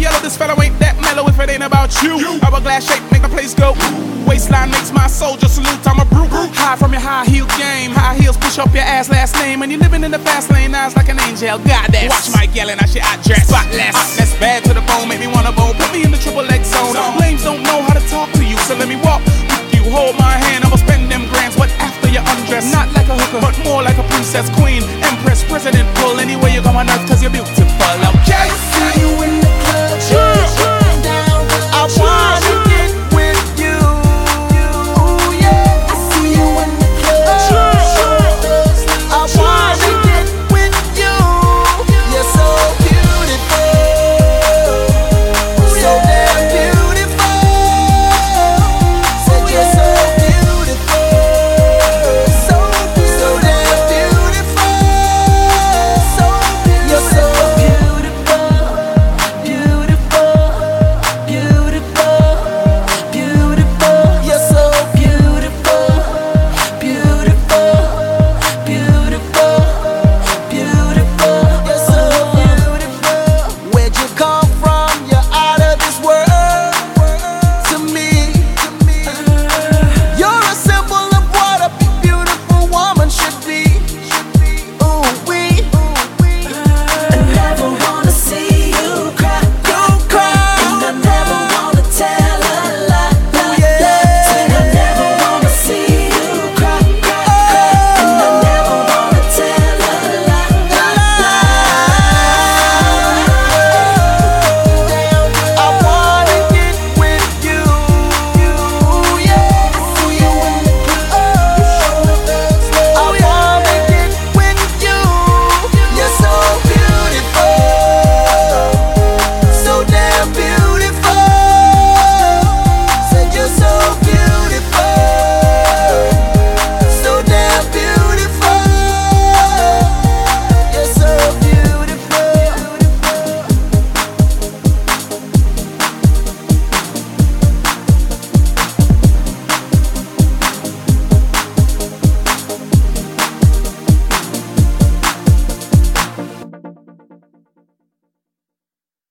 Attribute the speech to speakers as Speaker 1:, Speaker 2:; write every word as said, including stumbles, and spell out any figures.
Speaker 1: yellow, this fellow ain't that mellow if it ain't about you. Hourglass shape make the place go. Waistline makes my soldier salute. I'm a brute. High from your high heel game. High heels push up your ass last name. And you living in the fast lane, eyes like an angel. Goddess. Watch Mike yelling, I shit I dress. Spotless. That's bad to the bone, make me